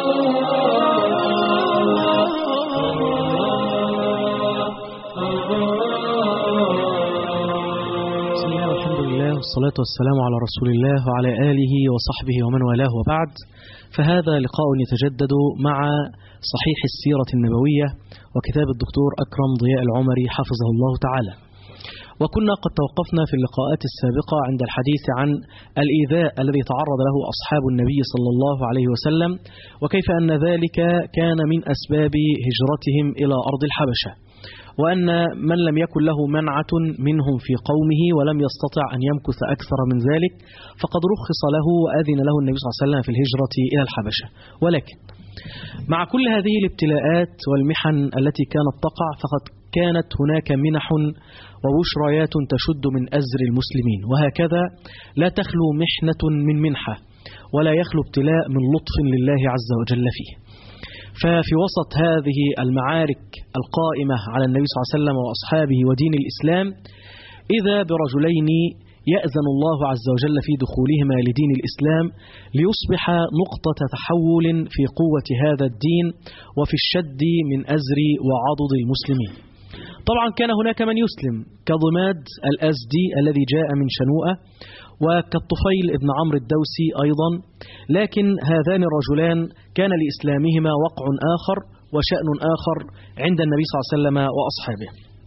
والصلاة والسلام على رسول الله وعلى آله وصحبه ومن والاه وبعد. فهذا لقاء يتجدد مع صحيح السيرة النبوية وكتاب الدكتور أكرم ضياء العمري حفظه الله تعالى. وكنا قد توقفنا في اللقاءات السابقة عند الحديث عن الإيذاء الذي تعرض له أصحاب النبي صلى الله عليه وسلم، وكيف أن ذلك كان من أسباب هجرتهم إلى أرض الحبشة، وأن من لم يكن له منعة منهم في قومه ولم يستطع أن يمكث أكثر من ذلك فقد رخص له وأذن له النبي صلى الله عليه وسلم في الهجرة إلى الحبشة. ولكن مع كل هذه الابتلاءات والمحن التي كانت تقع فقد كانت هناك منح وبشريات تشد من أزر المسلمين، وهكذا لا تخلو محنة من منحة ولا يخلو ابتلاء من لطف لله عز وجل فيه. ففي وسط هذه المعارك القائمة على النبي صلى الله عليه وسلم وأصحابه ودين الإسلام إذا برجلين يأذن الله عز وجل في دخولهما لدين الإسلام ليصبح نقطة تحول في قوة هذا الدين وفي الشد من أزر وعضد المسلمين. طبعا كان هناك من يسلم كضماد الأزدي الذي جاء من شنوءة، وكالطفيل ابن عمرو الدوسي أيضا، لكن هذان الرجلان كان لإسلامهما وقع آخر وشأن آخر عند النبي صلى الله عليه وسلم وأصحابه.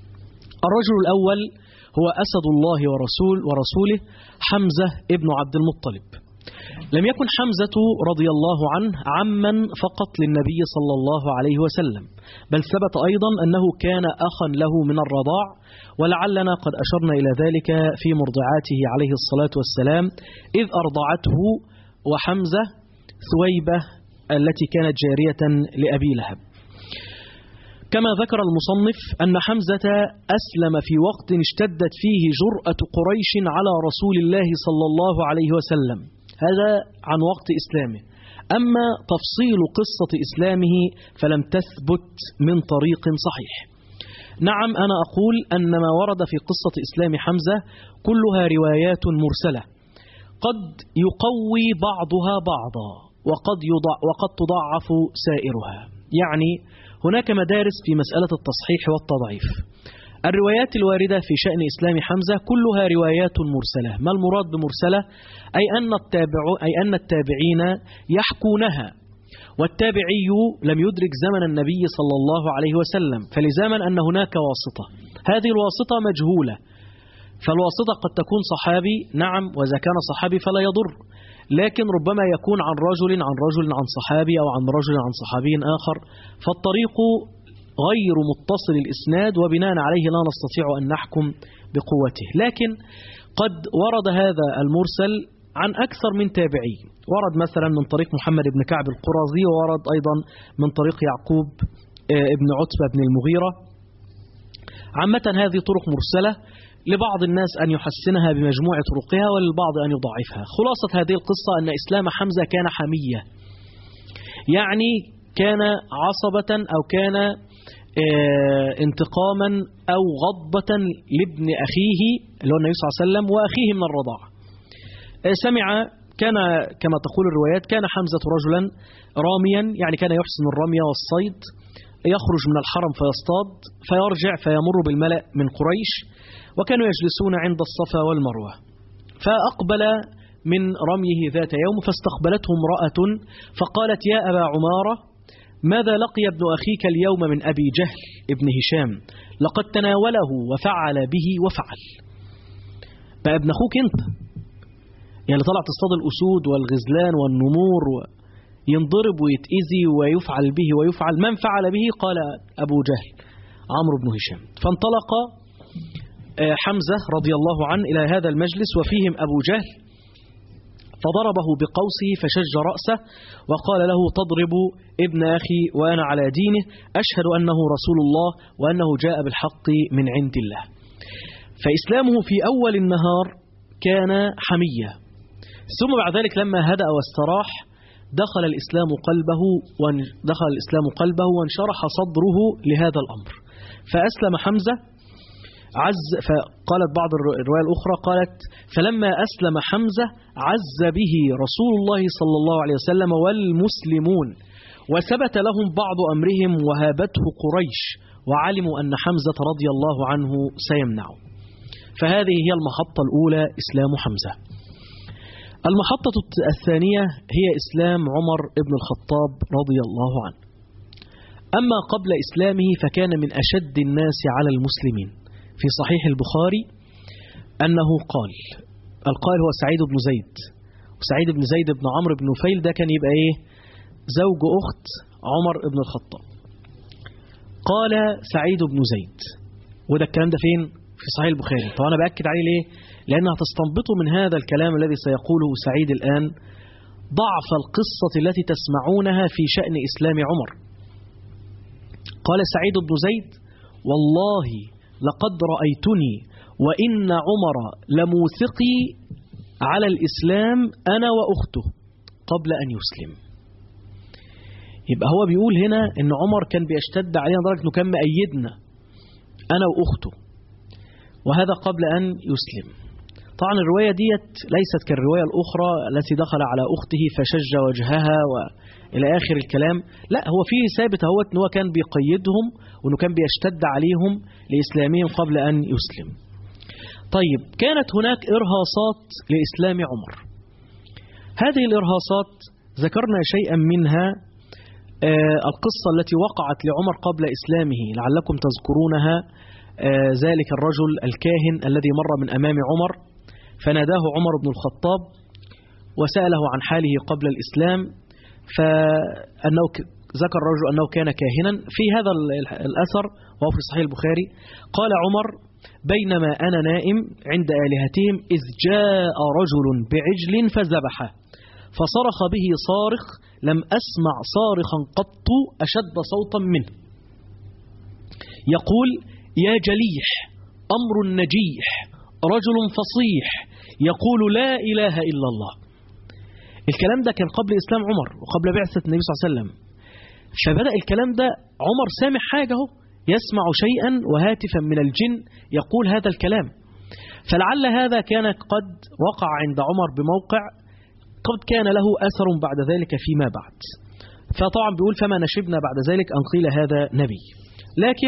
الرجل الأول هو أسد الله ورسوله حمزة ابن عبد المطلب. لم يكن حمزة رضي الله عنه عما فقط للنبي صلى الله عليه وسلم، بل ثبت أيضا أنه كان أخا له من الرضاع، ولعلنا قد أشرنا إلى ذلك في مرضعاته عليه الصلاة والسلام إذ أرضعته وحمزة ثويبة التي كانت جارية لأبي لهب. كما ذكر المصنف أن حمزة أسلم في وقت اشتدت فيه جرأة قريش على رسول الله صلى الله عليه وسلم، هذا عن وقت إسلامه. أما تفصيل قصة إسلامه فلم تثبت من طريق صحيح. نعم، أنا أقول أن ما ورد في قصة إسلام حمزة كلها روايات مرسلة قد يقوي بعضها بعضا وقد تضعف سائرها، يعني هناك مدارس في مسألة التصحيح والتضعيف. الروايات الواردة في شأن إسلام حمزة كلها روايات مرسلة. ما المراد بمرسلة؟ أي أن التابعين يحكونها، والتابعي لم يدرك زمن النبي صلى الله عليه وسلم، فلزاما أن هناك واسطة، هذه الواسطة مجهولة، فالواسطة قد تكون صحابي، نعم، وإذا كان صحابي فلا يضر، لكن ربما يكون عن رجل عن صحابي أو عن رجل عن صحابي آخر، فالطريق غير متصل الإسناد وبناء عليه لا نستطيع أن نحكم بقوته. لكن قد ورد هذا المرسل عن أكثر من تابعي، ورد مثلا من طريق محمد بن كعب القرظي، وورد أيضا من طريق يعقوب ابن عتبة بن المغيرة. عامة هذه طرق مرسلة، لبعض الناس أن يحسنها بمجموع طرقها وللبعض أن يضعفها. خلاصة هذه القصة أن إسلام حمزة كان حمية، يعني كان عصبة أو كان انتقاما أو غضبة لابن أخيه اللي هو النبي صلى الله عليه وسلم وأخيه من الرضاعة. كان كما تقول الروايات كان حمزة رجلا راميا، يعني كان يحسن الرمي والصيد، يخرج من الحرم فيصطاد فيرجع فيمر بالملأ من قريش، وكانوا يجلسون عند الصفا والمروة، فأقبل من رميه ذات يوم فاستقبلته امرأة فقالت: يا أبا عمارة، ماذا لقي ابن أخيك اليوم من أبي جهل ابن هشام؟ لقد تناوله وفعل به وفعل. بقى ابن أخوك أنت، يعني طلع تصطاد الأسود والغزلان والنمور ينضرب ويتأذي ويفعل به ويفعل. من فعل به؟ قال أبو جهل عمرو بن هشام. فانطلق حمزة رضي الله عنه إلى هذا المجلس وفيهم أبو جهل، فضربه بقوسه فشج رأسه وقال له: تضرب ابن أخي وأنا على دينه، أشهد أنه رسول الله وأنه جاء بالحق من عند الله. فإسلامه في أول النهار كان حمية، ثم بعد ذلك لما هدأ واستراح دخل الإسلام قلبه وانشرح صدره لهذا الأمر، فأسلم حمزة فقالت بعض الرواية الأخرى قالت: فلما أسلم حمزة عز به رسول الله صلى الله عليه وسلم والمسلمون، وثبت لهم بعض أمرهم وهابته قريش وعلموا أن حمزة رضي الله عنه سيمنعه. فهذه هي المحطة الأولى، إسلام حمزة. المحطة الثانية هي إسلام عمر بن الخطاب رضي الله عنه. أما قبل إسلامه فكان من أشد الناس على المسلمين. في صحيح البخاري أنه قال، القائل هو سعيد بن زيد، وسعيد بن زيد بن عمرو بن نفيل ده كان يبقى إيه؟ زوج أخت عمر بن الخطاب. قال سعيد بن زيد، وده الكلام ده فين؟ في صحيح البخاري. طبعا أنا بأكد عليه ليه؟ لأنها تستنبطوا من هذا الكلام الذي سيقوله سعيد الآن ضعف القصة التي تسمعونها في شأن إسلام عمر. قال سعيد بن زيد: والله لقد رأيتني وإن عمر لموثقي على الإسلام أنا وأخته قبل أن يسلم. يبقى هو بيقول هنا إن عمر كان بيشتد علينا درجة أنه كان مأيدنا أنا وأخته، وهذا قبل أن يسلم. طبعا الرواية ديت ليست كالرواية الأخرى التي دخل على أخته فشج وجهها وإلى آخر الكلام. لا، هو فيه ثابت هو أنه كان بيقيدهم وأنه كان بيشتد عليهم لإسلامهم قبل أن يسلم. طيب، كانت هناك إرهاصات لإسلام عمر. هذه الإرهاصات ذكرنا شيئا منها، القصة التي وقعت لعمر قبل إسلامه لعلكم تذكرونها. ذلك الرجل الكاهن الذي مر من أمام عمر فناداه عمر بن الخطاب وسأله عن حاله قبل الإسلام، فأنه ذكر الرجل أنه كان كاهنا. في هذا الأثر وهو في صحيح البخاري قال عمر: بينما أنا نائم عند آلهتهم إذ جاء رجل بعجل فذبحه فصرخ به صارخ لم أسمع صارخا قط أشد صوتا منه يقول: يا جليح أمر نجيح رجل فصيح يقول لا إله إلا الله. الكلام ده كان قبل إسلام عمر وقبل بعثة النبي صلى الله عليه وسلم. فبدأ الكلام ده عمر سامع حاجة، يسمع شيئا وهاتفا من الجن يقول هذا الكلام. فلعل هذا كان قد وقع عند عمر بموقع قد كان له أثر بعد ذلك فيما بعد. فطبعا بيقول: فما نشبنا بعد ذلك أن قيل هذا نبي. لكن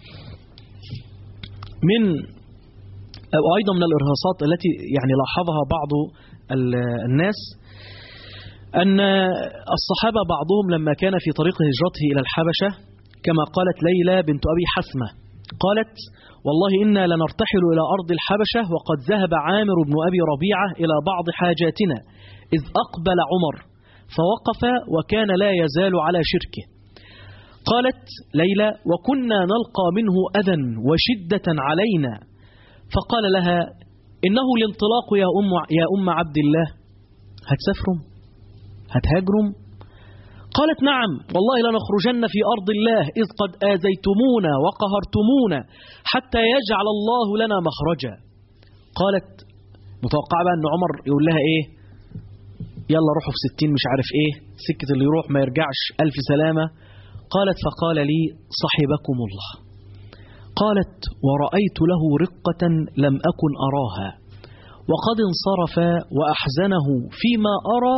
أيضا من الإرهاصات التي يعني لاحظها بعض الناس أن الصحابة بعضهم لما كان في طريق هجرته إلى الحبشة، كما قالت ليلى بنت أبي حثمة قالت: والله إنا لنرتحل إلى أرض الحبشة وقد ذهب عامر بن أبي ربيعة إلى بعض حاجاتنا إذ أقبل عمر فوقف وكان لا يزال على شركه. قالت ليلى: وكنا نلقى منه أذى وشدة علينا، فقال لها: إنه الانطلاق يا أم عبد الله، هتسافروا هتهاجروا؟ قالت: نعم والله لنخرجن في أرض الله إذ قد آذيتمونا وقهرتمونا حتى يجعل الله لنا مخرجا. قالت متوقعة بقى أن عمر يقول لها إيه؟ يلا روحوا في 60 مش عارف إيه، سكة اللي يروح ما يرجعش، ألف سلامة. قالت: فقال لي: صحبكم الله. قالت: ورأيت له رقة لم أكن أراها وقد انصرف وأحزنه فيما أرى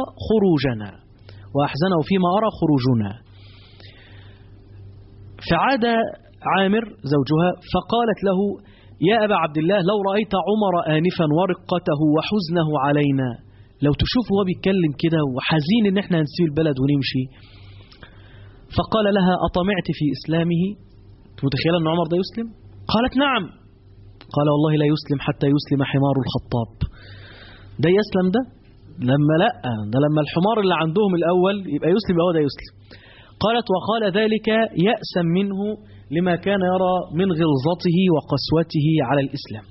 خروجنا. فعاد عامر زوجها فقالت له: يا أبا عبد الله، لو رأيت عمر آنفا ورقته وحزنه علينا، لو تشوف هو بيتكلم كده وحزين ان احنا هنسيب البلد ونمشي. فقال لها: أطمعت في إسلامه؟ متخيلة أن عمر ده يسلم؟ قالت: نعم. قال: والله لا يسلم حتى يسلم حمار الخطاب. ده يسلم ده؟ لما الحمار اللي عندهم الأول يبقى يسلم، هو ده يسلم. قالت: وقال ذلك يأسا منه لما كان يرى من غلظته وقسوته على الإسلام.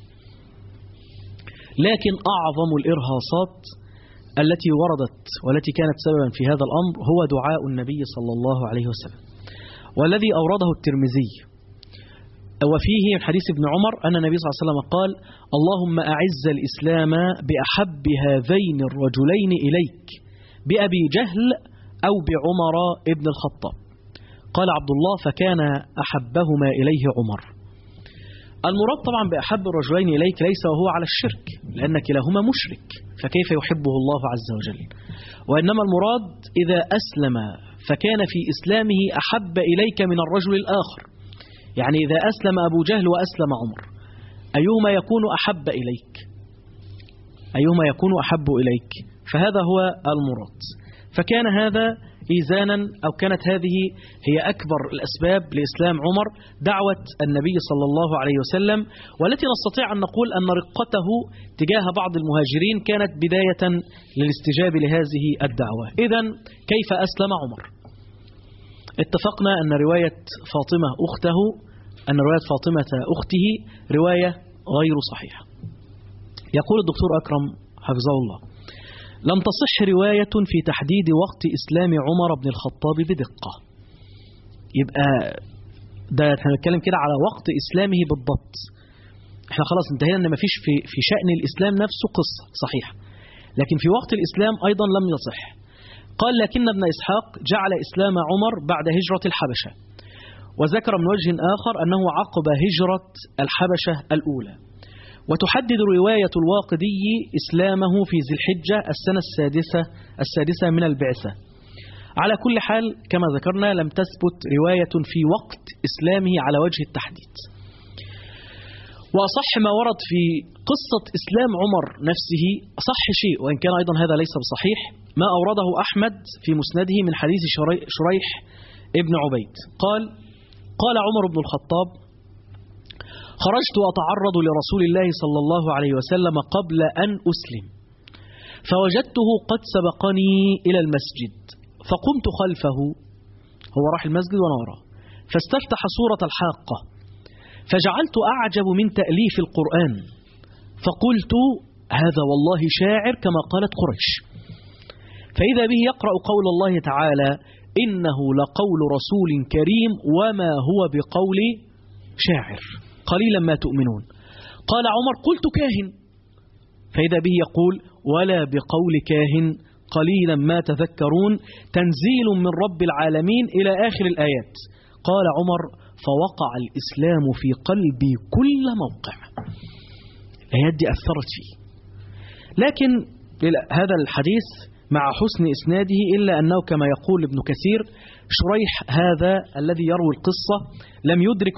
لكن أعظم الإرهاصات التي وردت والتي كانت سببا في هذا الأمر هو دعاء النبي صلى الله عليه وسلم، والذي أورده الترمذي، وفيه من حديث ابن عمر أن النبي صلى الله عليه وسلم قال: اللهم أعز الإسلام بأحب هذين الرجلين إليك، بأبي جهل أو بعمر ابن الخطاب. قال عبد الله: فكان أحبهما إليه عمر. المراد طبعا بأحب الرجلين إليك ليس وهو على الشرك، لأن كلاهما مشرك، فكيف يحبه الله عز وجل؟ وإنما المراد إذا أسلم فكان في إسلامه أحب إليك من الرجل الآخر. يعني إذا أسلم أبو جهل وأسلم عمر، أيهما يكون أحب إليك؟ أيهما يكون أحب إليك؟ فهذا هو المراد. فكان هذا إيزانا، أو كانت هذه هي أكبر الأسباب لإسلام عمر، دعوة النبي صلى الله عليه وسلم، والتي نستطيع أن نقول أن رقته تجاه بعض المهاجرين كانت بداية للاستجابة لهذه الدعوة. إذن كيف أسلم عمر؟ اتفقنا أن رواية فاطمة أخته رواية غير صحيحة. يقول الدكتور أكرم حفظه الله: لم تصح رواية في تحديد وقت إسلام عمر بن الخطاب بدقة. يبقى ده احنا بنتكلم كده على وقت إسلامه بالضبط. احنا خلاص انتهينا ان مفيش في شأن الإسلام نفسه قصة صحيحة، لكن في وقت الإسلام أيضا لم يصح. قال: لكن ابن إسحاق جعل إسلام عمر بعد هجرة الحبشة، وذكر من وجه آخر أنه عقب هجرة الحبشة الأولى. وتحدد رواية الواقدي إسلامه في ذي الحجة السنة السادسة من البعثة. على كل حال كما ذكرنا لم تثبت رواية في وقت إسلامه على وجه التحديد. وأصح ما ورد في قصة إسلام عمر نفسه أصح شيء، وإن كان أيضا هذا ليس بصحيح، ما أورده أحمد في مسنده من حديث شريح ابن عبيد قال عمر بن الخطاب: خرجت أتعرض لرسول الله صلى الله عليه وسلم قبل أن أسلم، فوجدته قد سبقني إلى المسجد، فقمت خلفه، هو راح المسجد وأنا وراه، فاستفتح سورة الحاقة، فجعلت أعجب من تأليف القرآن، فقلت: هذا والله شاعر كما قالت قريش. فإذا به يقرأ قول الله تعالى: إنه لقول رسول كريم وما هو بقول شاعر قليلا ما تؤمنون. قال عمر: قلت كاهن. فإذا به يقول: ولا بقول كاهن قليلا ما تذكرون تنزيل من رب العالمين إلى آخر الآيات. قال عمر: فوقع الإسلام في قلبي كل موقع. الآيات دي أثرت فيه. لكن هذا الحديث مع حسن إسناده إلا أنه كما يقول ابن كثير: شريح هذا الذي يروي القصة لم يدرك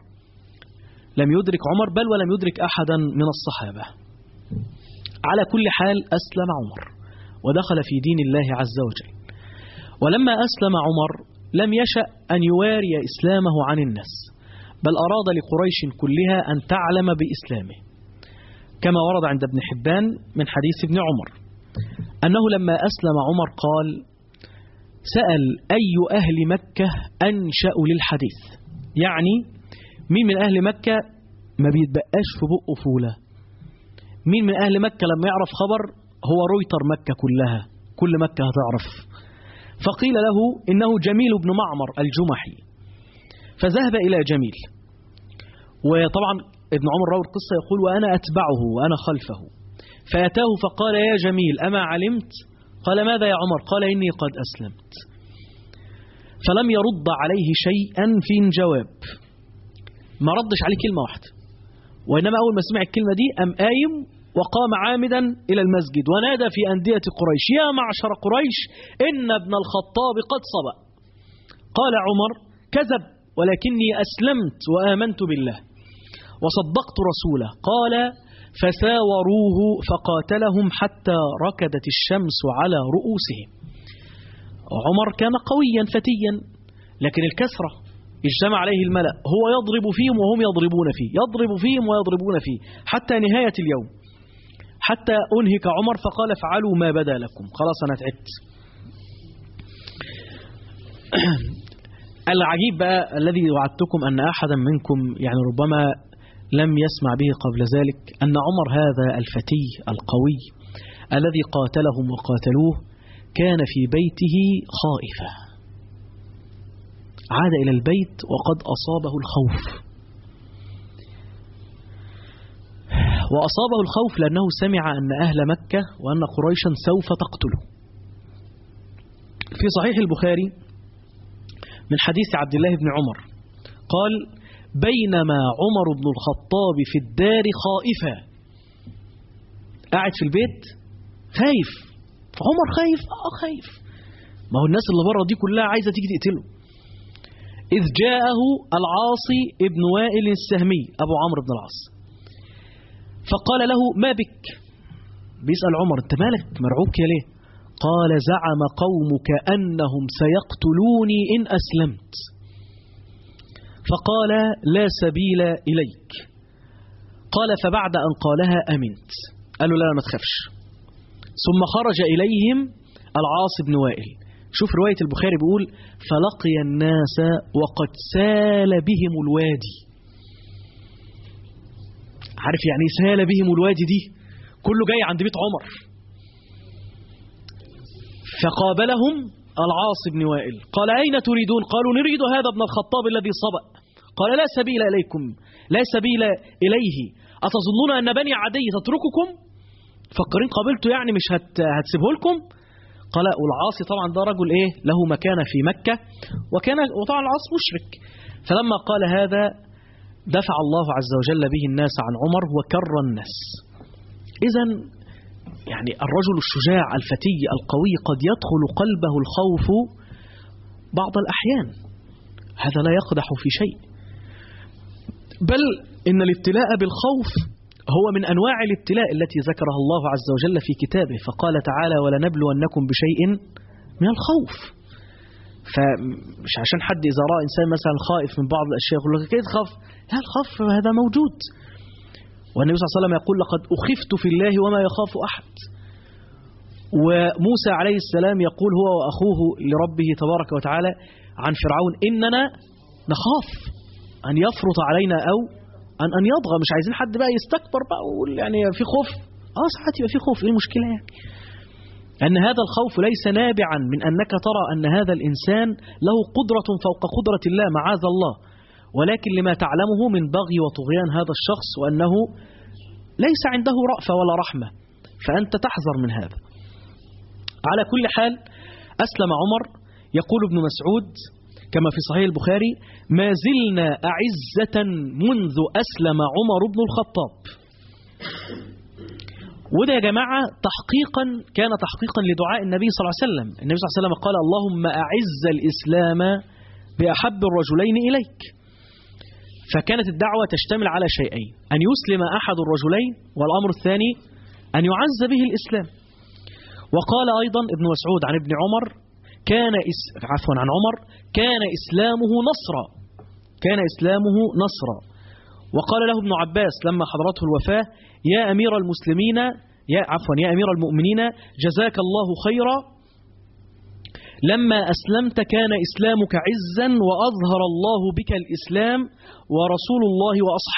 عمر بل ولم يدرك أحدا من الصحابة. على كل حال أسلم عمر ودخل في دين الله عز وجل. ولما أسلم عمر لم يشأ أن يواري إسلامه عن الناس، بل أراد لقريش كلها أن تعلم بإسلامه، كما ورد عند ابن حبان من حديث ابن عمر أنه لما أسلم عمر قال: سأل أي أهل مكة أنشأ للحديث، يعني مين من أهل مكة ما بيتبقاش في بقه فولة، مين من أهل مكة لما يعرف خبر هو رويتر مكة كلها، كل مكة هتعرف. فقيل له إنه جميل بن معمر الجمحي، فذهب إلى جميل. وطبعا ابن عمر راوي القصة يقول: وأنا أتبعه وأنا خلفه، فأتاه فقال: يا جميل أما علمت؟ قال: ماذا يا عمر؟ قال: إني قد أسلمت. فلم يرد عليه شيئا في جواب، ما ردش عليه كلمة واحدة، وإنما أول ما سمع الكلمة دي أم قايم وقام عامدا إلى المسجد ونادى في أندية قريش: يا معشر قريش إن ابن الخطاب قد سبق. قال عمر: كذب، ولكني أسلمت وآمنت بالله وصدقت رسوله. قال: فساوروه فقاتلهم حتى ركدت الشمس على رؤوسهم. عمر كان قويا فتيا، لكن الكثرة اجتمع عليه الملأ، هو يضرب فيهم وهم يضربون فيه، يضرب فيهم ويضربون فيه حتى نهاية اليوم، حتى أنهك عمر فقال: افعلوا ما بدا لكم، خلاص أنا تعبت. العجيب بقى الذي وعدتكم أن أحدا منكم يعني ربما لم يسمع به قبل ذلك، أن عمر هذا الفتي القوي الذي قاتلهم وقاتلوه كان في بيته خائفا، عاد إلى البيت وقد أصابه الخوف، وأصابه الخوف لأنه سمع أن أهل مكة وأن قريشا سوف تقتله. في صحيح البخاري من حديث عبد الله بن عمر قال: بينما عمر بن الخطاب في الدار خائفا، قاعد في البيت خايف، فعمر خايف خايف، ما هو الناس اللي بره دي كلها عايزة تيجي تقتله. إذ جاءه العاصي ابن وائل السهمي أبو عمرو بن العاص فقال له ما بك؟ بيسأل عمر أنت مالك مرعوب يا ليه؟ قال زعم قومك أنهم سيقتلوني إن أسلمت. فقال لا سبيل إليك. قال فبعد أن قالها أمنت. قالوا لا ما تخافش. ثم خرج إليهم العاص بن وائل. شوف رواية البخاري بيقول فلقي الناس وقد سال بهم الوادي. عارف يعني سال بهم الوادي دي؟ كله جاي عند بيت عمر. فقابلهم العاص بن وائل قال أين تريدون؟ قالوا نريد هذا ابن الخطاب الذي صبأ. قال لا سبيل إليكم، لا سبيل إليه، أتظنون أن بني عدي تترككم؟ فكرين قابلته يعني مش هتسيبه لكم؟ قال والعاص طبعا ده رجل إيه له مكانة في مكة، وطبعا العاص مشرك. فلما قال هذا دفع الله عز وجل به الناس عن عمر وكر الناس. إذن يعني الرجل الشجاع الفتي القوي قد يدخل قلبه الخوف بعض الأحيان، هذا لا يقدح في شيء، بل إن الابتلاء بالخوف هو من أنواع الابتلاء التي ذكرها الله عز وجل في كتابه، فقال تعالى ولنبلونكم بشيء من الخوف. فمش عشان حد إذا رأى إنسان مثلا خائف من بعض الأشياء يقول لك كيف تخاف؟ لا، الخوف هذا موجود، والنبي صلى الله عليه وسلم يقول لقد أخفت في الله وما يخاف أحد. وموسى عليه السلام يقول هو وأخوه لربه تبارك وتعالى عن فرعون إننا نخاف أن يفرط علينا أو أن يضغى. مش عايزين حد بقى يستكبر بقى ويقول يعني في خوف. ساعات يبقى في خوف، إيه المشكلة يعني؟ أن هذا الخوف ليس نابعا من أنك ترى أن هذا الإنسان له قدرة فوق قدرة الله معاذ الله، ولكن لما تعلمه من بغي وطغيان هذا الشخص وأنه ليس عنده رأفة ولا رحمة، فأنت تحذر من هذا. على كل حال أسلم عمر. يقول ابن مسعود كما في صحيح البخاري ما زلنا أعزة منذ أسلم عمر بن الخطاب. وده يا جماعة كان تحقيقا لدعاء النبي صلى الله عليه وسلم. النبي صلى الله عليه وسلم قال اللهم أعز الإسلام بأحب الرجلين إليك. فكانت الدعوة تشتمل على شيئين: أن يسلم أحد الرجلين، والأمر الثاني أن يعز به الإسلام. وقال أيضا ابن مسعود عن ابن عمر عن عمر كان إسلامه نصرا. وقال له ابن عباس لما حضرته الوفاة يا أمير المؤمنين جزاك الله خيرا، لما أسلمت كان إسلامك عزا وأظهر الله بك الإسلام ورسول الله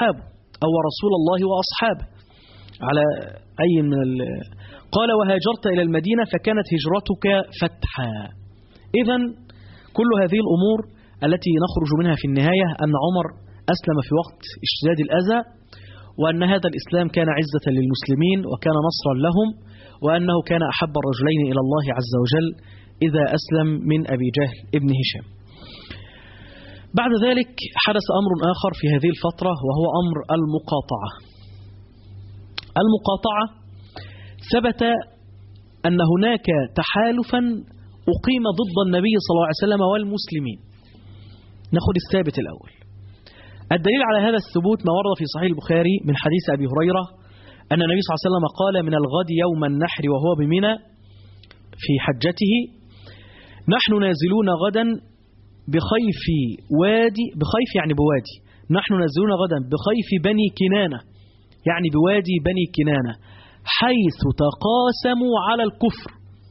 وأصحابه على أي من قال وهاجرت إلى المدينة فكانت هجرتك فتحا. إذن كل هذه الأمور التي نخرج منها في النهاية أن عمر أسلم في وقت اشتداد الأذى، وأن هذا الإسلام كان عزة للمسلمين وكان نصرا لهم، وأنه كان أحب الرجلين إلى الله عز وجل إذا أسلم من أبي جهل ابن هشام. بعد ذلك حدث أمر آخر في هذه الفترة وهو أمر المقاطعة. ثبت أن هناك تحالفا أقيم ضد النبي صلى الله عليه وسلم والمسلمين. نأخذ الثابت الأول. الدليل على هذا الثبوت ما ورد في صحيح البخاري من حديث أبي هريرة أن النبي صلى الله عليه وسلم قال من الغد يوم النحر وهو بمنى في حجته نحن نازلون غدا بخيف يعني بوادي، نحن نازلون غدا بخيف بني كنانة يعني بوادي بني كنانة حيث تقاسموا على الكفر.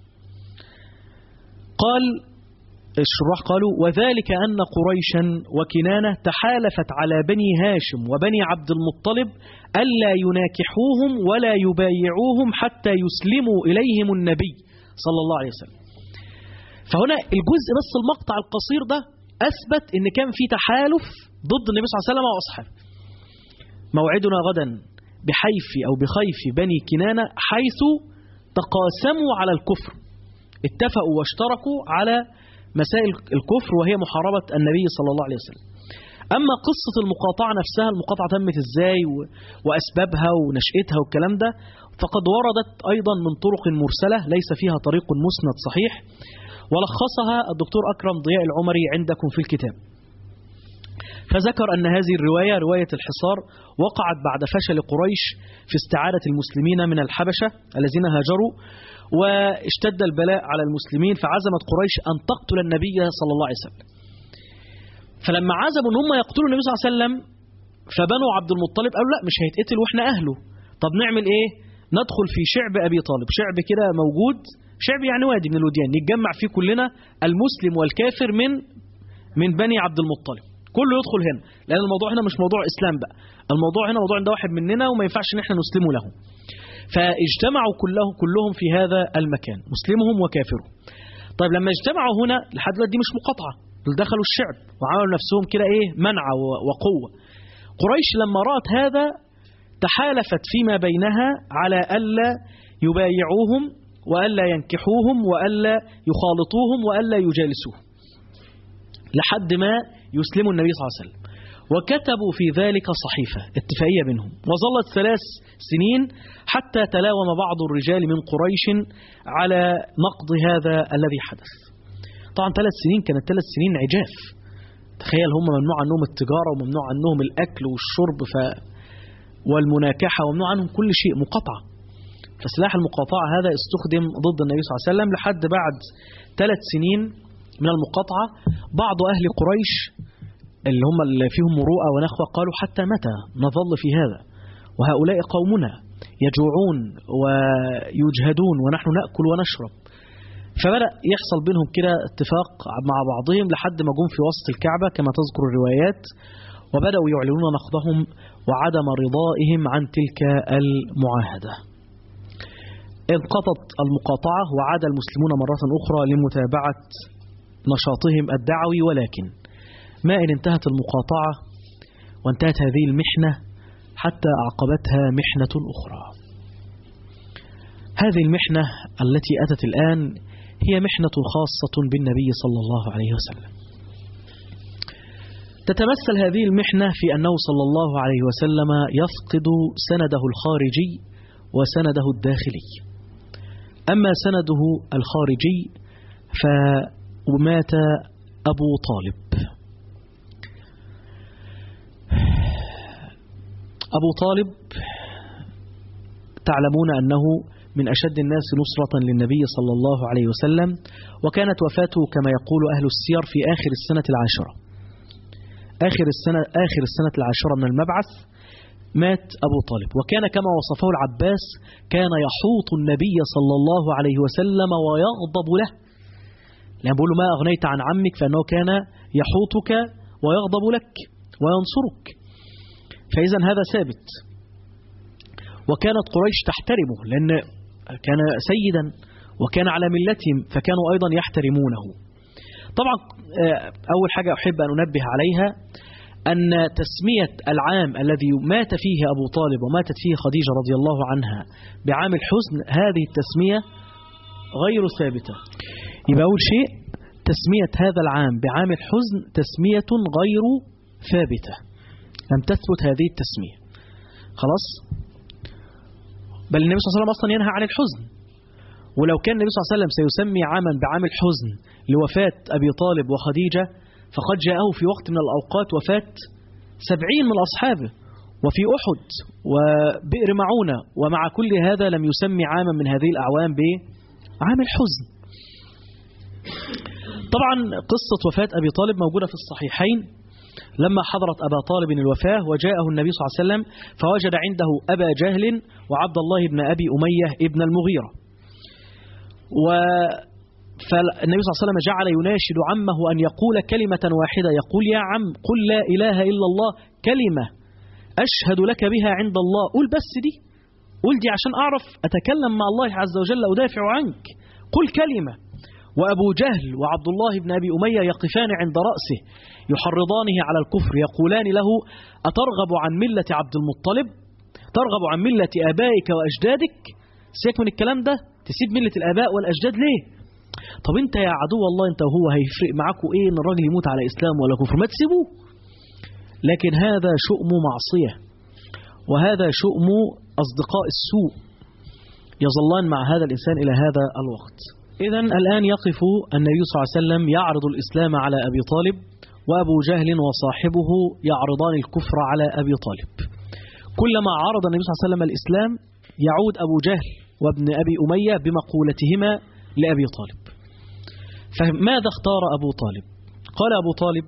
قال الشراح قالوا وذلك أن قريشا وكنانة تحالفت على بني هاشم وبني عبد المطلب ألا يناكحوهم ولا يبايعوهم حتى يسلموا إليهم النبي صلى الله عليه وسلم. فهنا الجزء بس المقطع القصير ده أثبت أن كان في تحالف ضد النبي صلى الله عليه وسلم وأصحابه. موعدنا غدا بخيف بني كنانة حيث تقاسموا على الكفر، اتفقوا واشتركوا على مسائل الكفر وهي محاربة النبي صلى الله عليه وسلم. أما قصة المقاطعة نفسها، المقاطعة تمت إزاي وأسبابها ونشأتها والكلام ده، فقد وردت أيضا من طرق مرسلة ليس فيها طريق مسند صحيح. ولخصها الدكتور أكرم ضياء العمري عندكم في الكتاب. فذكر أن هذه الرواية رواية الحصار وقعت بعد فشل قريش في استعادة المسلمين من الحبشة الذين هاجروا، واشتد البلاء على المسلمين، فعزمت قريش أن تقتل النبي صلى الله عليه وسلم. فلما عزموا أن هم يقتلوا النبي صلى الله عليه وسلم، فبنو عبد المطلب قالوا لا، مش هيتقتل وإحنا أهله، طب نعمل إيه؟ ندخل في شعب أبي طالب، شعب كده موجود، شعب يعني وادي من الوديان، نتجمع فيه كلنا المسلم والكافر من بني عبد المطلب، كله يدخل هنا، لأن الموضوع هنا مش موضوع إسلام بقى، الموضوع هنا موضوع ده واحد مننا وما ينفعش إن احنا نسلمه له. فاجتمعوا كلهم في هذا المكان، مسلمهم وكافرهم. طيب لما اجتمعوا هنا لحد دلوقتي دي مش مقاطعة، دخلوا الشعب وعملوا نفسهم كده ايه، منع وقوة. قريش لما رأت هذا تحالفت فيما بينها على ألا يبايعوهم وألا ينكحوهم وألا يخالطوهم وألا يجالسوهم لحد ما يسلموا النبي صلى الله عليه وسلم، وكتبوا في ذلك صحيفة اتفاقية بينهم، وظلت 3 سنين حتى تلاوم بعض الرجال من قريش على نقض هذا الذي حدث. طبعا 3 سنين كانت 3 سنين عجاف، تخيل هم ممنوع عنهم التجارة وممنوع عنهم الأكل والشرب والمناكحة وممنوع عنهم كل شيء، مقاطعة. فسلاح المقاطعة هذا استخدم ضد النبي صلى الله عليه وسلم لحد بعد 3 سنين من المقاطعة. بعض أهل قريش اللي هم اللي فيهم مروءة ونخوة قالوا حتى متى نظل في هذا وهؤلاء قومنا يجوعون ويجهدون ونحن نأكل ونشرب. فبدأ يحصل بينهم كده اتفاق مع بعضهم لحد ما جم في وسط الكعبة كما تذكر الروايات، وبدأوا يعلنون نقضهم وعدم رضائهم عن تلك المعاهدة. انقضت المقاطعة وعاد المسلمون مرة أخرى لمتابعة نشاطهم الدعوي، ولكن ما إن انتهت المقاطعة وانتهت هذه المحنة حتى أعقبتها محنة أخرى. هذه المحنة التي أتت الآن هي محنة خاصة بالنبي صلى الله عليه وسلم. تتمثل هذه المحنة في أنه صلى الله عليه وسلم يفقد سنده الخارجي وسنده الداخلي. أما سنده الخارجي فمات أبو طالب. أبو طالب تعلمون أنه من أشد الناس نصرة للنبي صلى الله عليه وسلم، وكانت وفاته كما يقول أهل السير في آخر السنة العاشرة، آخر السنة العاشرة من المبعث مات أبو طالب. وكان كما وصفه العباس كان يحوط النبي صلى الله عليه وسلم ويغضب له، لأن بيقول له ما أغنيت عن عمك، فإنه كان يحوطك ويغضب لك وينصرك، فإذا هذا ثابت. وكانت قريش تحترمه لأن كان سيدا وكان على ملتهم، فكانوا أيضا يحترمونه. طبعا أول حاجة أحب أن أنبه عليها أن تسمية العام الذي مات فيه أبو طالب وماتت فيه خديجة رضي الله عنها بعام الحزن، هذه التسمية غير ثابتة. يبقى أول شيء تسمية هذا العام بعام الحزن تسمية غير ثابتة، لم تثبت هذه التسمية خلاص. بل النبي صلى الله عليه وسلم أصلا ينهى عن الحزن، ولو كان النبي صلى الله عليه وسلم سيسمي عاما بعام الحزن لوفاة أبي طالب وخديجة فقد جاءه في وقت من الأوقات وفاة 70 من أصحابه، وفي أحد وبئر معونة، ومع كل هذا لم يسمي عاما من هذه الأعوام بعام الحزن. طبعا قصة وفاة أبي طالب موجودة في الصحيحين، لما حضرت أبا طالب الوفاة وجاءه النبي صلى الله عليه وسلم فوجد عنده أبا جهل وعبد الله بن أبي أمية ابن المغيرة. فالنبي صلى الله عليه وسلم جعل يناشد عمه أن يقول كلمة واحدة، يقول يا عم قل لا إله إلا الله كلمة أشهد لك بها عند الله، قل بس دي، قل دي عشان أعرف أتكلم مع الله عز وجل أدافع عنك، قل كلمة. وأبو جهل وعبد الله بن أبي أمية يقفان عند رأسه يحرضانه على الكفر، يقولان له أترغب عن ملة عبد المطلب، ترغب عن ملة آبائك وأجدادك، سيك من الكلام ده، تسيب ملة الآباء والأجداد ليه؟ طب انت يا عدو الله انت وهو هيفرق معاكم ايه ان الراجل يموت على إسلام ولا كفر؟ ما تسيبوه. لكن هذا شؤم معصية، وهذا شؤم أصدقاء السوء يظلان مع هذا الإنسان إلى هذا الوقت. إذن الآن يقف النبي صلى الله عليه وسلم يعرض الإسلام على أبي طالب، وأبو جهل وصاحبه يعرضان الكفر على أبي طالب. كلما عرض النبي صلى الله عليه وسلم الإسلام يعود أبو جهل وابن أبي أمية بمقولتهما لأبي طالب. فماذا اختار أبو طالب؟ قال أبو طالب: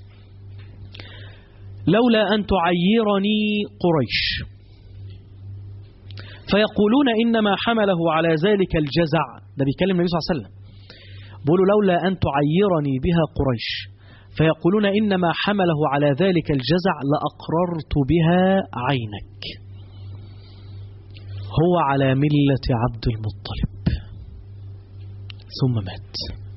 لولا أن تعيرني قريش، فيقولون إنما حمله على ذلك الجزع. ده بيكلم النبي صلى الله عليه وسلم، بيقولوا لولا أن تعيرني بها قريش فيقولون إنما حمله على ذلك الجزع لأقررت بها عينك. هو على ملة عبد المطلب. ثم مات.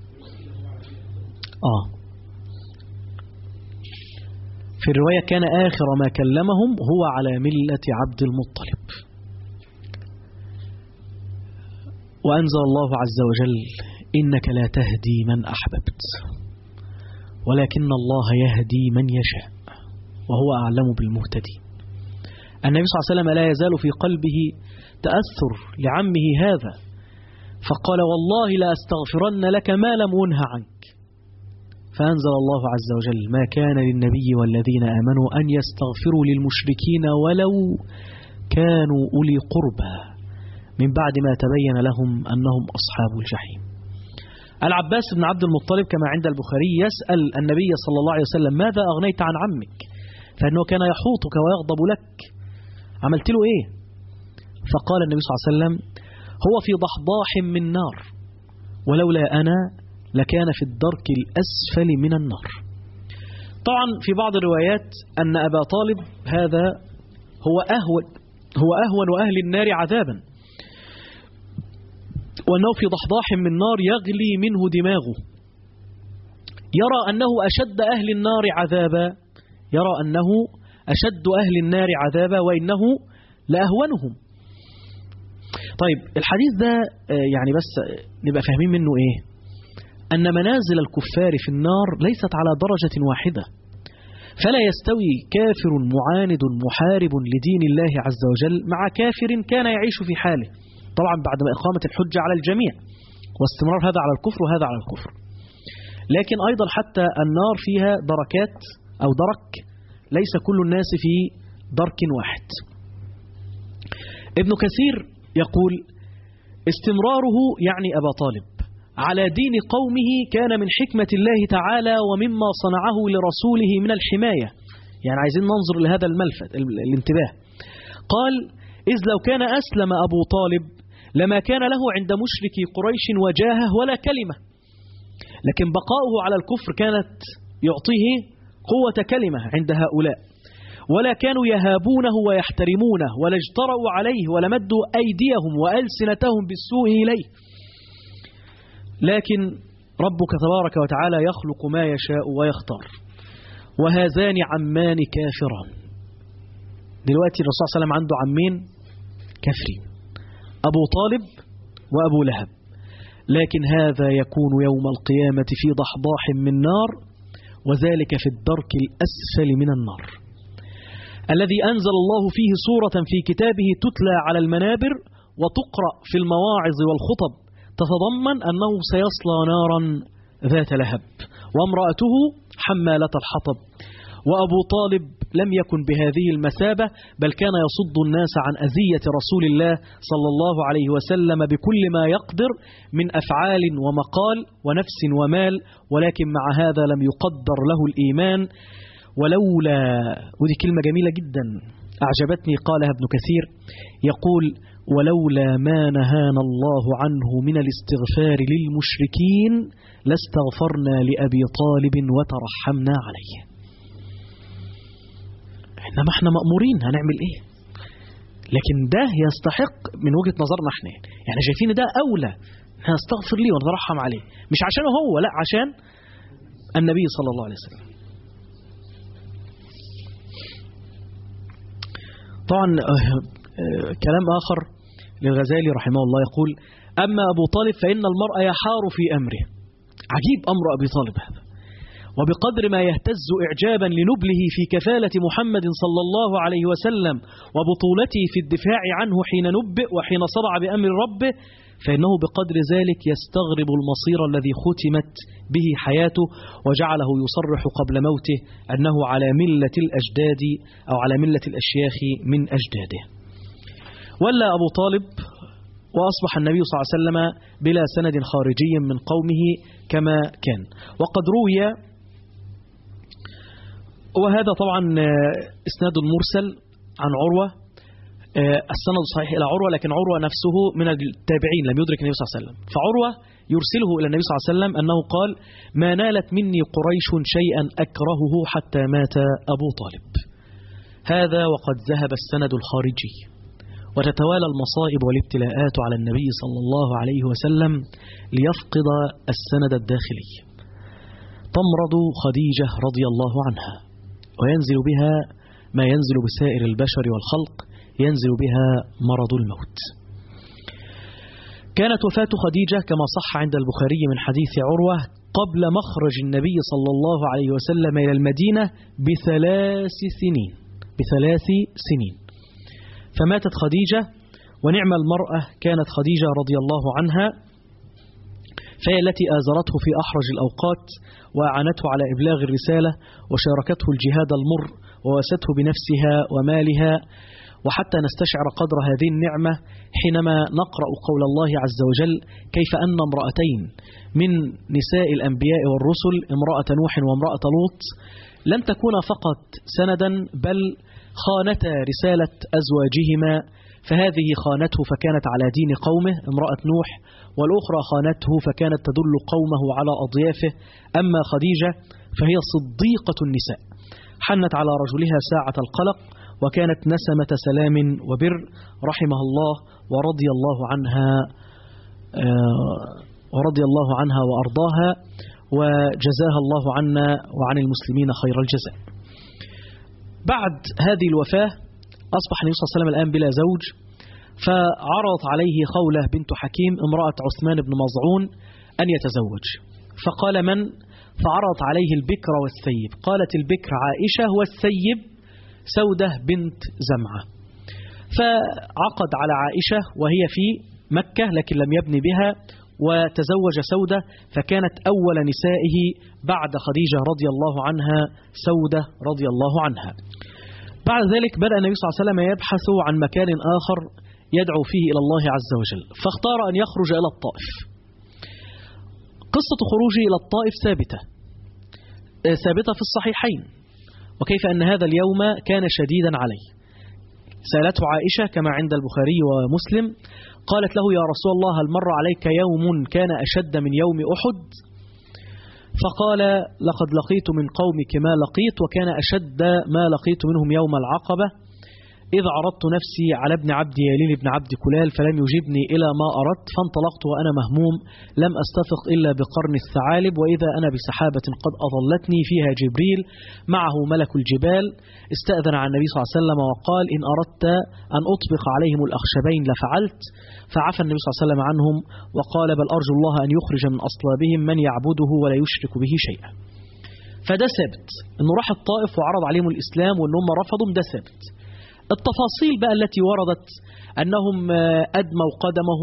في الرواية كان آخر ما كلمهم هو على ملة عبد المطلب. وأنزل الله عز وجل: إنك لا تهدي من أحببت ولكن الله يهدي من يشاء وهو أعلم بالمهتدين. النبي صلى الله عليه وسلم لا يزال في قلبه تأثر لعمه هذا، فقال: والله لا أستغفرن لك ما لم أنه عنك. فأنزل الله عز وجل: ما كان للنبي والذين آمنوا أن يستغفروا للمشركين ولو كانوا أولي قربى من بعد ما تبين لهم أنهم أصحاب الجحيم. العباس بن عبد المطلب كما عند البخاري يسأل النبي صلى الله عليه وسلم: ماذا أغنيت عن عمك؟ فإنه كان يحوطك ويغضب لك، عملت له إيه؟ فقال النبي صلى الله عليه وسلم: هو في ضحضاح من نار ولولا أنا لكان في الدرك الأسفل من النار. طبعا في بعض الروايات أن أبا طالب هذا هو أهون أهل النار عذابا، وأنه في ضحضاح من نار يغلي منه دماغه، يرى أنه أشد أهل النار عذابا، يرى أنه أشد أهل النار عذابا وإنه لأهونهم. طيب الحديث ده يعني بس نبقى فاهمين منه إيه؟ أن منازل الكفار في النار ليست على درجة واحدة، فلا يستوي كافر معاند محارب لدين الله عز وجل مع كافر كان يعيش في حاله، طبعا بعد ما إقامة الحجة على الجميع واستمرار هذا على الكفر وهذا على الكفر. لكن أيضا حتى النار فيها دركات أو درك، ليس كل الناس في درك واحد. ابن كثير يقول: استمراره يعني أبا طالب على دين قومه كان من حكمة الله تعالى ومما صنعه لرسوله من الحماية. يعني عايزين ننظر لهذا الملفت الانتباه. قال: إذ لو كان أسلم أبو طالب لما كان له عند مشركي قريش وجاهه ولا كلمة، لكن بقاؤه على الكفر كانت يعطيه قوة كلمة عند هؤلاء، ولا كانوا يهابونه ويحترمونه ولا اجترأوا عليه ولا مدوا أيديهم وألسنتهم بالسوء إليه. لكن ربك تبارك وتعالى يخلق ما يشاء ويختار، وهذان عمان كافران. دلوقتي الرسول صلى الله عليه وسلم عنده عمين كافرين، أبو طالب وأبو لهب، لكن هذا يكون يوم القيامة في ضحضاح من نار، وذلك في الدرك الأسفل من النار، الذي أنزل الله فيه سورة في كتابه تتلى على المنابر وتقرأ في المواعظ والخطب، تتضمن أنه سيصلى نارا ذات لهب وامرأته حمالة الحطب. وأبو طالب لم يكن بهذه المثابة، بل كان يصد الناس عن أذية رسول الله صلى الله عليه وسلم بكل ما يقدر من أفعال ومقال ونفس ومال، ولكن مع هذا لم يقدر له الإيمان. ولولا، ودي كلمة جميلة جدا أعجبتني قالها ابن كثير، يقول: ولولا ما نهانا الله عنه من الاستغفار للمشركين لاستغفرنا لأبي طالب وترحمنا عليه. إنما احنا مأمورين، هنعمل ايه؟ لكن ده يستحق من وجهة نظرنا احنا، يعني شايفين ده أولى نستغفر ليه ونترحم عليه، مش عشانه هو، لا عشان النبي صلى الله عليه وسلم. طبعا كلام آخر للغزالي رحمه الله يقول: أما أبو طالب فإن المرء يحار في أمره. عجيب أمر أبي طالب هذا، وبقدر ما يهتز إعجابا لنبله في كفالة محمد صلى الله عليه وسلم وبطولته في الدفاع عنه حين نبئ وحين صدع بأمر ربه، فإنه بقدر ذلك يستغرب المصير الذي ختمت به حياته وجعله يصرح قبل موته أنه على ملة الأجداد أو على ملة الأشياخ من أجداده. ولا أبو طالب وأصبح النبي صلى الله عليه وسلم بلا سند خارجي من قومه كما كان. وقد روي، وهذا طبعا إسناد مرسل عن عروة، السند صحيح إلى عروة، لكن عروة نفسه من التابعين لم يدرك النبي صلى الله عليه وسلم، فعروة يرسله إلى النبي صلى الله عليه وسلم أنه قال: ما نالت مني قريش شيئا أكرهه حتى مات أبو طالب. هذا وقد ذهب السند الخارجي، وتتوالى المصائب والابتلاءات على النبي صلى الله عليه وسلم ليفقد السند الداخلي. تمرض خديجة رضي الله عنها، وينزل بها ما ينزل بسائر البشر والخلق، ينزل بها مرض الموت. كانت وفاة خديجة كما صح عند البخاري من حديث عروة قبل مخرج النبي صلى الله عليه وسلم إلى المدينة بثلاث سنين. فماتت خديجة، ونعم المرأة كانت خديجة رضي الله عنها، فهي التي آزرته في أحرج الأوقات وأعانته على إبلاغ الرسالة وشاركته الجهاد المر وواسته بنفسها ومالها. وحتى نستشعر قدر هذه النعمة حينما نقرأ قول الله عز وجل: كيف أن امرأتين من نساء الأنبياء والرسل، امرأة نوح وامرأة لوط، لن تكون فقط سندا بل خانتا رسالة أزواجهما، فهذه خانته فكانت على دين قومه امرأة نوح، والأخرى خانته فكانت تدل قومه على أضيافه. أما خديجة فهي صديقة النساء، حنت على رجلها ساعة القلق، وكانت نسمة سلام وبر، رحمها الله ورضي الله عنها وأرضاها، وجزاها الله عنا وعن المسلمين خير الجزاء. بعد هذه الوفاة أصبح النبي صلى الله عليه وسلم الآن بلا زوج، فعرضت عليه خولة بنت حكيم امرأة عثمان بن مظعون أن يتزوج، فقال: من؟ فعرضت عليه البكر والثيب، قالت البكر عائشة والثيب سودة بنت زمعة، فعقد على عائشة وهي في مكة لكن لم يبني بها، وتزوج سودة، فكانت أول نسائه بعد خديجة رضي الله عنها سودة رضي الله عنها. بعد ذلك بدأ النبي صلى الله عليه وسلم يبحث عن مكان آخر يدعو فيه إلى الله عز وجل، فاختار أن يخرج إلى الطائف. قصة خروجه إلى الطائف ثابتة في الصحيحين، وكيف أن هذا اليوم كان شديدا عليه. سألته عائشة كما عند البخاري ومسلم، قالت له: يا رسول الله، هل مر عليك يوم كان أشد من يوم أحد؟ فقال: لقد لقيت من قومك ما لقيت، وكان أشد ما لقيت منهم يوم العقبة، إذ عرضت نفسي على ابن عبد يليل بن عبد كلال فلم يجبني إلى ما أردت، فانطلقت وأنا مهموم لم أستفق إلا بقرن الثعالب، وإذا أنا بسحابة قد أظلتني فيها جبريل معه ملك الجبال، استأذن عن النبي صلى الله عليه وسلم وقال: إن أردت أن أطبق عليهم الأخشبين لفعلت، فعفى النبي صلى الله عليه وسلم عنهم وقال: بل أرجو الله أن يخرج من أصلابهم من يعبده ولا يشرك به شيئا. فده ثابت أنه راح الطائف وعرض عليهم الإسلام وأنهم رفضوا، ده ثابت. التفاصيل بقى التي وردت أنهم أدموا قدمه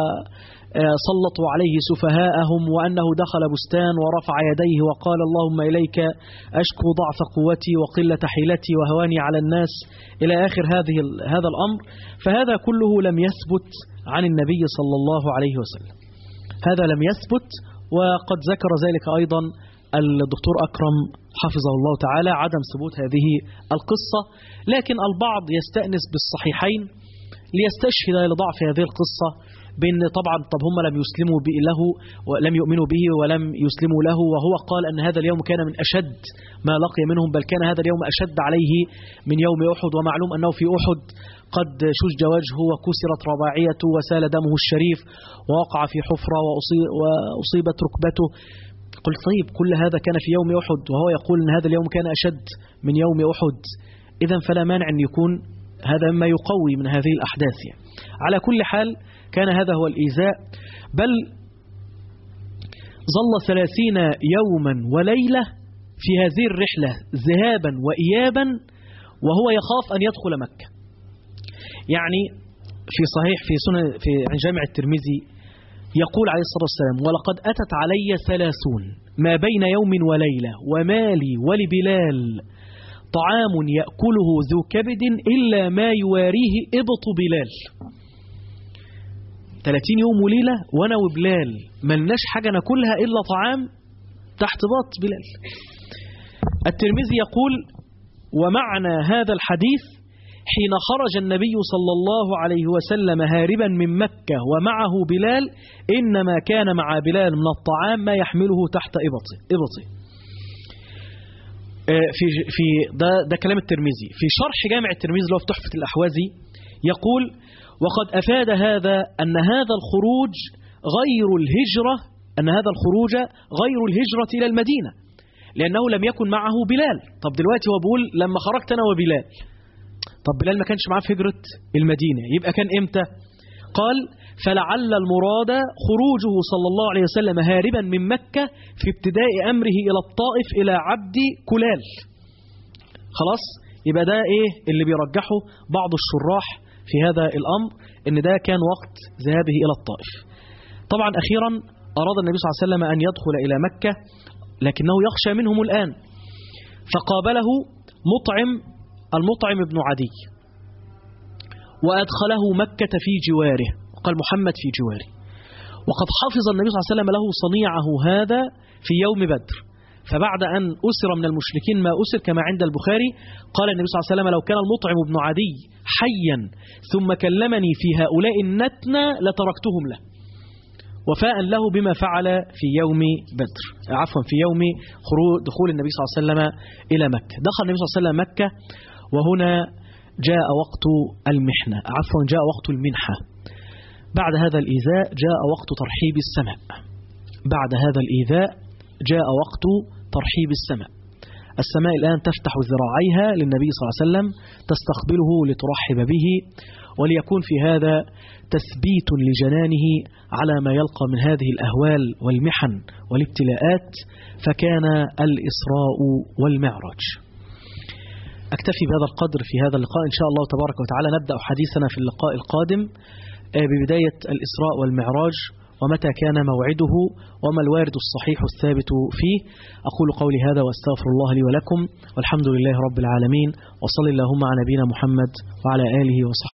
وسلطوا عليه سفهاءهم، وأنه دخل بستان ورفع يديه وقال: اللهم إليك أشكو ضعف قوتي وقلة حيلتي وهواني على الناس، إلى آخر هذا الأمر، فهذا كله لم يثبت عن النبي صلى الله عليه وسلم، هذا لم يثبت. وقد ذكر ذلك أيضا الدكتور أكرم حفظه الله تعالى، عدم ثبوت هذه القصة، لكن البعض يستأنس بالصحيحين ليستشهد لضعف هذه القصة، بأن طبعا هم لم يسلموا له ولم يؤمنوا به ولم يسلموا له، وهو قال أن هذا اليوم كان من أشد ما لقي منهم، بل كان هذا اليوم أشد عليه من يوم أحد، ومعلوم أنه في أحد قد شج وجهه وكسرت رباعيته وسال دمه الشريف ووقع في حفرة وأصيبت ركبته. قلت طيب كل هذا كان في يوم أحد، وهو يقول أن هذا اليوم كان أشد من يوم أحد، إذن فلا مانع أن يكون هذا مما يقوي من هذه الأحداث يعني. على كل حال كان هذا هو الإيذاء، بل ظل 30 يوما وليلة في هذه الرحلة ذهابا وإيابا وهو يخاف أن يدخل مكة. يعني في صحيح في سنة في جامع الترمذي يقول عليه الصلاة والسلام: ولقد أتت علي 30 ما بين يوم وليلة ومالي ولبلال طعام يأكله ذو كبد إلا ما يواريه إبط بلال. 30 يوم وليلة وأنا وبلال ملناش حاجة ناكلها إلا طعام تحت باط بلال. الترمذي يقول: ومعنى هذا الحديث حين خرج النبي صلى الله عليه وسلم هاربا من مكة ومعه بلال إنما كان مع بلال من الطعام ما يحمله تحت إبطه. ده كلام الترمذي. في شرح جامع الترمذي اللي هو في تحفة الأحوذي يقول: وقد أفاد هذا أن هذا الخروج غير الهجرة إلى المدينة، لأنه لم يكن معه بلال. طب دلوقتي هو بيقول لما خرجت أنا وبلال، طب بلال ما كانش معاه في هجرة المدينة، يبقى كان إمتى؟ قال: فلعل المراد خروجه صلى الله عليه وسلم هاربا من مكة في ابتداء أمره إلى الطائف إلى عبد كلال. خلاص، يبقى ده إيه اللي بيرجحه بعض الشراح في هذا الأمر، إن ده كان وقت ذهابه إلى الطائف. طبعا أخيرا أراد النبي صلى الله عليه وسلم أن يدخل إلى مكة، لكنه يخشى منهم الآن، فقابله المطعم بن عدي وأدخله مكة في جواره، وقال محمد في جواره. وقد حفظ النبي صلى الله عليه وسلم له صنيعه هذا في يوم بدر، فبعد أن أسر من المشركين ما أسر كما عند البخاري، قال النبي صلى الله عليه وسلم: لو كان المطعم بن عدي حيا ثم كلمني في هؤلاء النتنى لتركتهم له، وفاء له بما فعل في يوم بدر، في يوم دخول النبي صلى الله عليه وسلم إلى مكة. دخل النبي صلى الله عليه وسلم مكة، وهنا جاء وقت المحنة، جاء وقت المنحة. بعد هذا الإيذاء جاء وقت ترحيب السماء. السماء الآن تفتح ذراعيها للنبي صلى الله عليه وسلم، تستقبله لترحب به، وليكون في هذا تثبيت لجنانه على ما يلقى من هذه الأهوال والمحن والابتلاءات. فكان الإسراء والمعراج. أكتفي بهذا القدر في هذا اللقاء إن شاء الله تبارك وتعالى. نبدأ حديثنا في اللقاء القادم ببداية الإسراء والمعراج، ومتى كان موعده، وما الوارد الصحيح الثابت فيه. أقول قولي هذا وأستغفر الله لي ولكم، والحمد لله رب العالمين، وصل اللهم على نبينا محمد وعلى آله وصحبه.